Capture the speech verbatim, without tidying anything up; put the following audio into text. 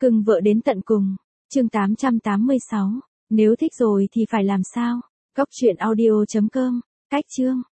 Cưng vợ đến tận cùng. Chương tám trăm tám mươi sáu. Nếu thích rồi thì phải làm sao? Cóc truyện audio chấm com. Cách chương.